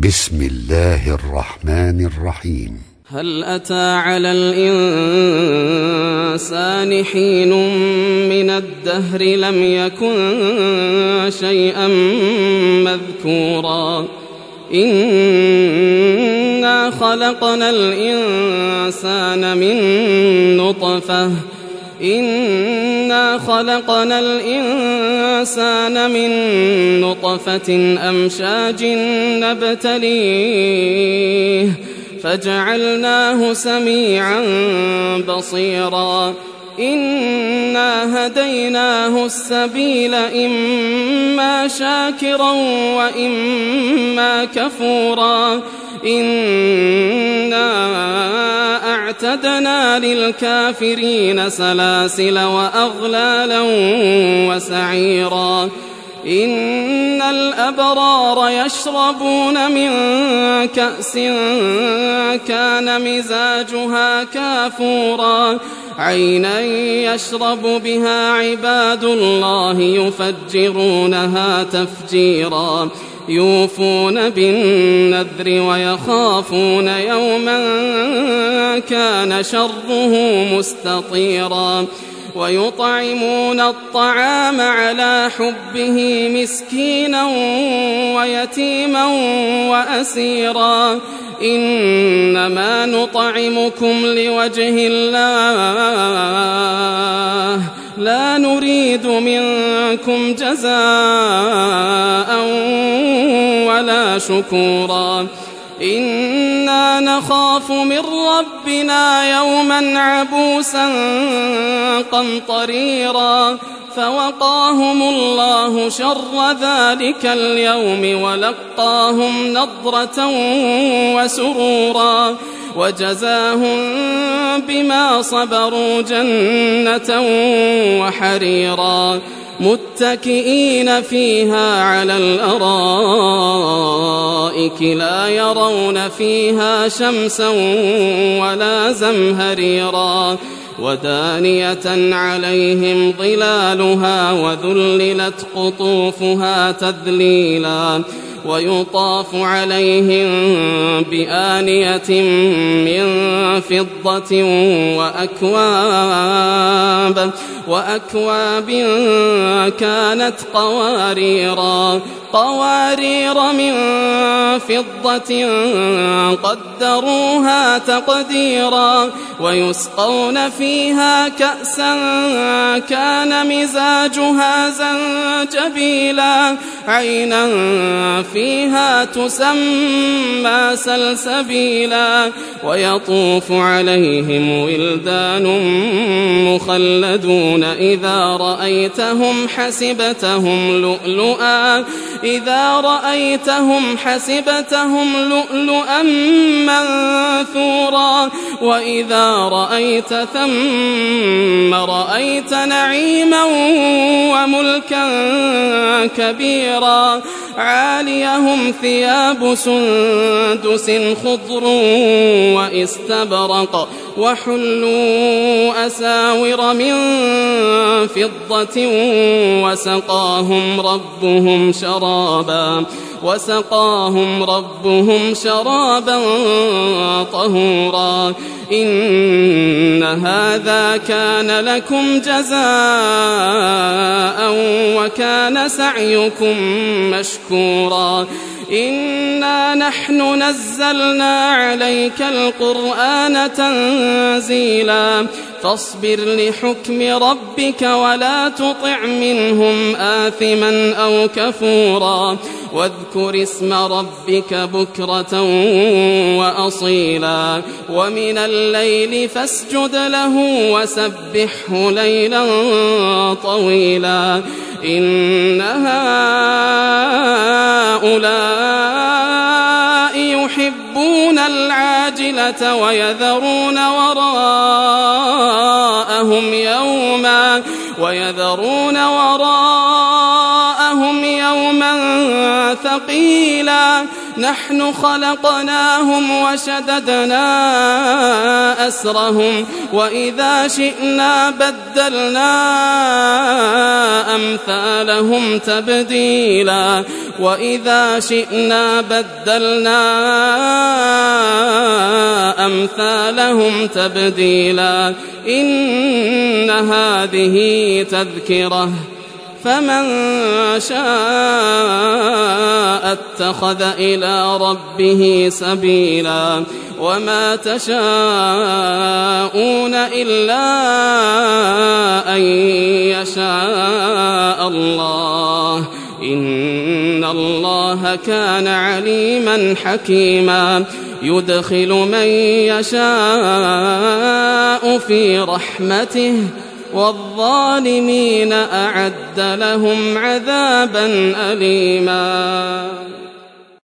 بسم الله الرحمن الرحيم. هل أتى على الإنسان حين من الدهر لم يكن شيئا مذكورا إنا خلقنا الإنسان من نطفة أمشاج نبتليه فجعلناه سميعا بصيرا إنا هديناه السبيل إما شاكرا وإما كفورا إنا أعتدنا للكافرين سلاسل وأغلالا وسعيرا إن الأبرار يشربون من كأس كان مزاجها كافورا عينا يشرب بها عباد الله يفجرونها تفجيرا يوفون بالنذر ويخافون يوما كان شره مستطيرا ويطعمون الطعام على حبه مسكينا ويتيما وأسيرا إنما نطعمكم لوجه الله لا نريد منكم جزاء ولا شكورا إنا نخاف من ربنا يوما عبوسا قمطريرا فوقاهم الله شر ذلك اليوم ولقاهم نضرة وسرورا وجزاهم بما صبروا جنة وحريرا متكئين فيها على الأرائك لا يرون فيها شمسا ولا زمهريرا ودانية عليهم ظلالها وذللت قطوفها تذليلا ويطاف عليهم بآنية من فضة وأكواب كانت قوارير من فضة قدروها تقديرا ويسقون فيها كأسا كان مزاجها زنجبيلا عينا فيها تسمى سلسبيلا ويطوف عليهم ولدان مخلدون إذا رأيتهم حسبتهم لؤلؤا منثورا وإذا رأيت ثم رأيت نعيما وملكا كبيرا عاليهم ثياب سندس خضر واستبرق وحلوا أساور من فضة وسقاهم ربهم شرابا طهورا إن هذا كان لكم جزاء وكان سعيكم مشكورا إنا نحن نزلنا عليك القرآن تنزيلا فاصبر لحكم ربك ولا تطع منهم آثما أو كفورا واذكر اسم ربك بكرة وأصيلا ومن الليل فاسجد له وسبحه ليلا طويلا إن هؤلاء يحبون العاجلة ويذرون وراءهم يوما ثقيلا نحن خلقناهم وشددنا أسرهم وإذا شئنا بدلنا أمثالهم تبديلا وإذا شئنا بدلنا أمثالهم تبديلا إن هذه تذكرة فمن شاء اتخذ إلى ربه سبيلا وما تشاءون إلا أن يشاء الله إن الله كان عليما حكيما يدخل من يشاء في رحمته والظالمين أعد لهم عذابا أليما.